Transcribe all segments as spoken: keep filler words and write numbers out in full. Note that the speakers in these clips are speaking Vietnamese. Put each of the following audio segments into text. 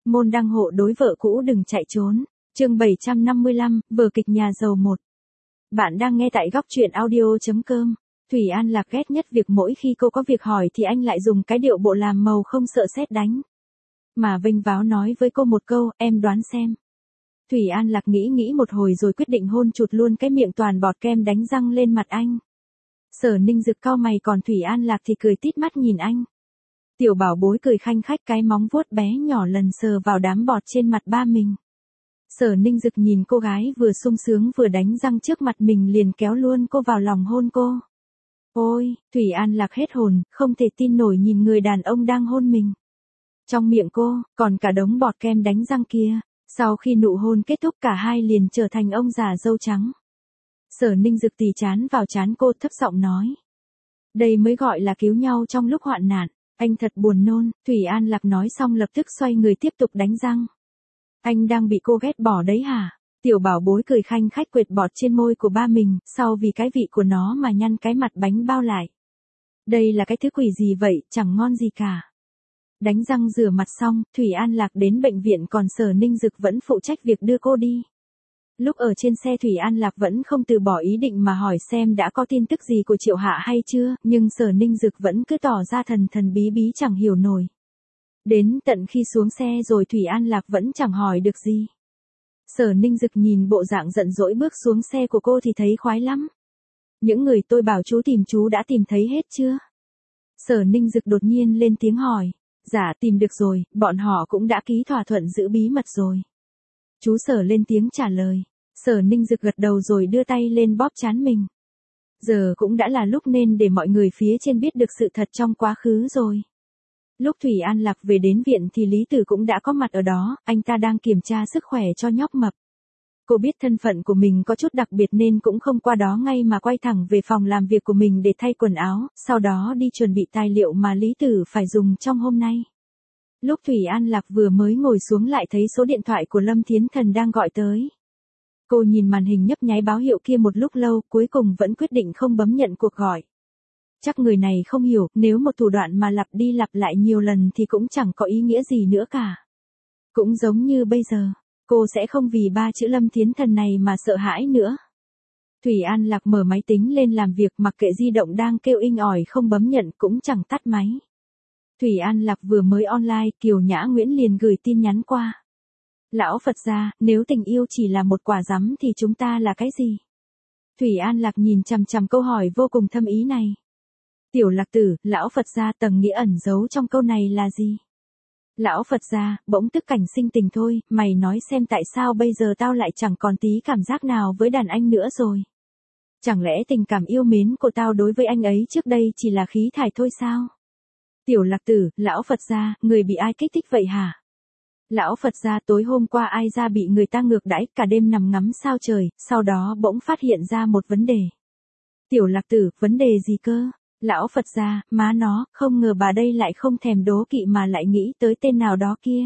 môn đăng hộ đối vợ cũ đừng chạy trốn. Chương bảy trăm năm mươi lăm, vở kịch nhà giàu một. Bạn đang nghe tại góc truyện audio chấm com. Thủy An Lạc ghét nhất việc mỗi khi cô có việc hỏi thì anh lại dùng cái điệu bộ làm màu không sợ sét đánh. Mà vênh váo nói với cô một câu, em đoán xem. Thủy An Lạc nghĩ nghĩ một hồi rồi quyết định hôn chụt luôn cái miệng toàn bọt kem đánh răng lên mặt anh. Sở Ninh Dực cau mày còn Thủy An Lạc thì cười tít mắt nhìn anh. Tiểu bảo bối cười khanh khách cái móng vuốt bé nhỏ lần sờ vào đám bọt trên mặt ba mình. Sở Ninh Dực nhìn cô gái vừa sung sướng vừa đánh răng trước mặt mình liền kéo luôn cô vào lòng hôn cô. Ôi, Thủy An Lạc hết hồn, không thể tin nổi nhìn người đàn ông đang hôn mình. Trong miệng cô, còn cả đống bọt kem đánh răng kia. Sau khi nụ hôn kết thúc cả hai liền trở thành ông già râu trắng. Sở Ninh Dực tì chán vào chán cô thấp giọng nói. Đây mới gọi là cứu nhau trong lúc hoạn nạn. Anh thật buồn nôn, Thủy An Lạc nói xong lập tức xoay người tiếp tục đánh răng. Anh đang bị cô ghét bỏ đấy hả? Tiểu bảo bối cười khanh khách quệt bọt trên môi của ba mình, sau vì cái vị của nó mà nhăn cái mặt bánh bao lại. Đây là cái thứ quỷ gì vậy, chẳng ngon gì cả. Đánh răng rửa mặt xong, Thủy An Lạc đến bệnh viện còn Sở Ninh Dực vẫn phụ trách việc đưa cô đi. Lúc ở trên xe Thủy An Lạc vẫn không từ bỏ ý định mà hỏi xem đã có tin tức gì của Triệu Hạ hay chưa, nhưng Sở Ninh Dực vẫn cứ tỏ ra thần thần bí bí chẳng hiểu nổi. Đến tận khi xuống xe rồi Thủy An Lạc vẫn chẳng hỏi được gì. Sở Ninh Dực nhìn bộ dạng giận dỗi bước xuống xe của cô thì thấy khoái lắm. Những người tôi bảo chú tìm chú đã tìm thấy hết chưa? Sở Ninh Dực đột nhiên lên tiếng hỏi. Dạ tìm được rồi, bọn họ cũng đã ký thỏa thuận giữ bí mật rồi. Chú Sở lên tiếng trả lời. Sở Ninh Dực gật đầu rồi đưa tay lên bóp trán mình. Giờ cũng đã là lúc nên để mọi người phía trên biết được sự thật trong quá khứ rồi. Lúc Thủy An Lạc về đến viện thì Lý Tử cũng đã có mặt ở đó, anh ta đang kiểm tra sức khỏe cho nhóc mập. Cô biết thân phận của mình có chút đặc biệt nên cũng không qua đó ngay mà quay thẳng về phòng làm việc của mình để thay quần áo, sau đó đi chuẩn bị tài liệu mà Lý Tử phải dùng trong hôm nay. Lúc Thủy An Lạc vừa mới ngồi xuống lại thấy số điện thoại của Lâm Thiến Thần đang gọi tới. Cô nhìn màn hình nhấp nháy báo hiệu kia một lúc lâu, cuối cùng vẫn quyết định không bấm nhận cuộc gọi. Chắc người này không hiểu, nếu một thủ đoạn mà lặp đi lặp lại nhiều lần thì cũng chẳng có ý nghĩa gì nữa cả. Cũng giống như bây giờ, cô sẽ không vì ba chữ Lâm Thiến Thần này mà sợ hãi nữa. Thủy An Lạc mở máy tính lên làm việc mặc kệ di động đang kêu inh ỏi không bấm nhận cũng chẳng tắt máy. Thủy An Lạc vừa mới online, Kiều Nhã Nguyễn liền gửi tin nhắn qua. Lão Phật gia, nếu tình yêu chỉ là một quả rắm thì chúng ta là cái gì? Thủy An Lạc nhìn chằm chằm câu hỏi vô cùng thâm ý này. Tiểu Lạc tử, lão Phật gia tầng nghĩa ẩn giấu trong câu này là gì? Lão Phật gia, bỗng tức cảnh sinh tình thôi, mày nói xem tại sao bây giờ tao lại chẳng còn tí cảm giác nào với đàn anh nữa rồi. Chẳng lẽ tình cảm yêu mến của tao đối với anh ấy trước đây chỉ là khí thải thôi sao? Tiểu Lạc tử, lão Phật gia, người bị ai kích thích vậy hả? Lão Phật gia, tối hôm qua ai ra bị người ta ngược đãi cả đêm nằm ngắm sao trời, sau đó bỗng phát hiện ra một vấn đề. Tiểu Lạc tử, vấn đề gì cơ? Lão Phật gia, má nó, không ngờ bà đây lại không thèm đố kỵ mà lại nghĩ tới tên nào đó kia.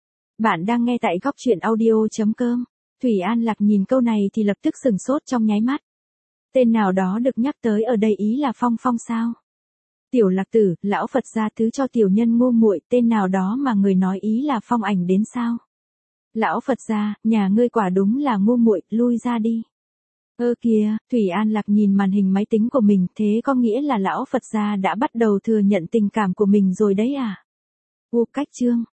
Bạn đang nghe tại góc truyện audio chấm com. Thủy An Lạc nhìn câu này thì lập tức sừng sốt trong nháy mắt. Tên nào đó được nhắc tới ở đây ý là Phong Phong sao? Tiểu Lạc tử, lão Phật gia thứ cho tiểu nhân ngu muội, tên nào đó mà người nói ý là Phong ảnh đến sao? Lão Phật gia, nhà ngươi quả đúng là ngu muội, lui ra đi. Ơ kìa, Thủy An Lạc nhìn màn hình máy tính của mình, thế có nghĩa là lão Phật gia đã bắt đầu thừa nhận tình cảm của mình rồi đấy à? U cách chương,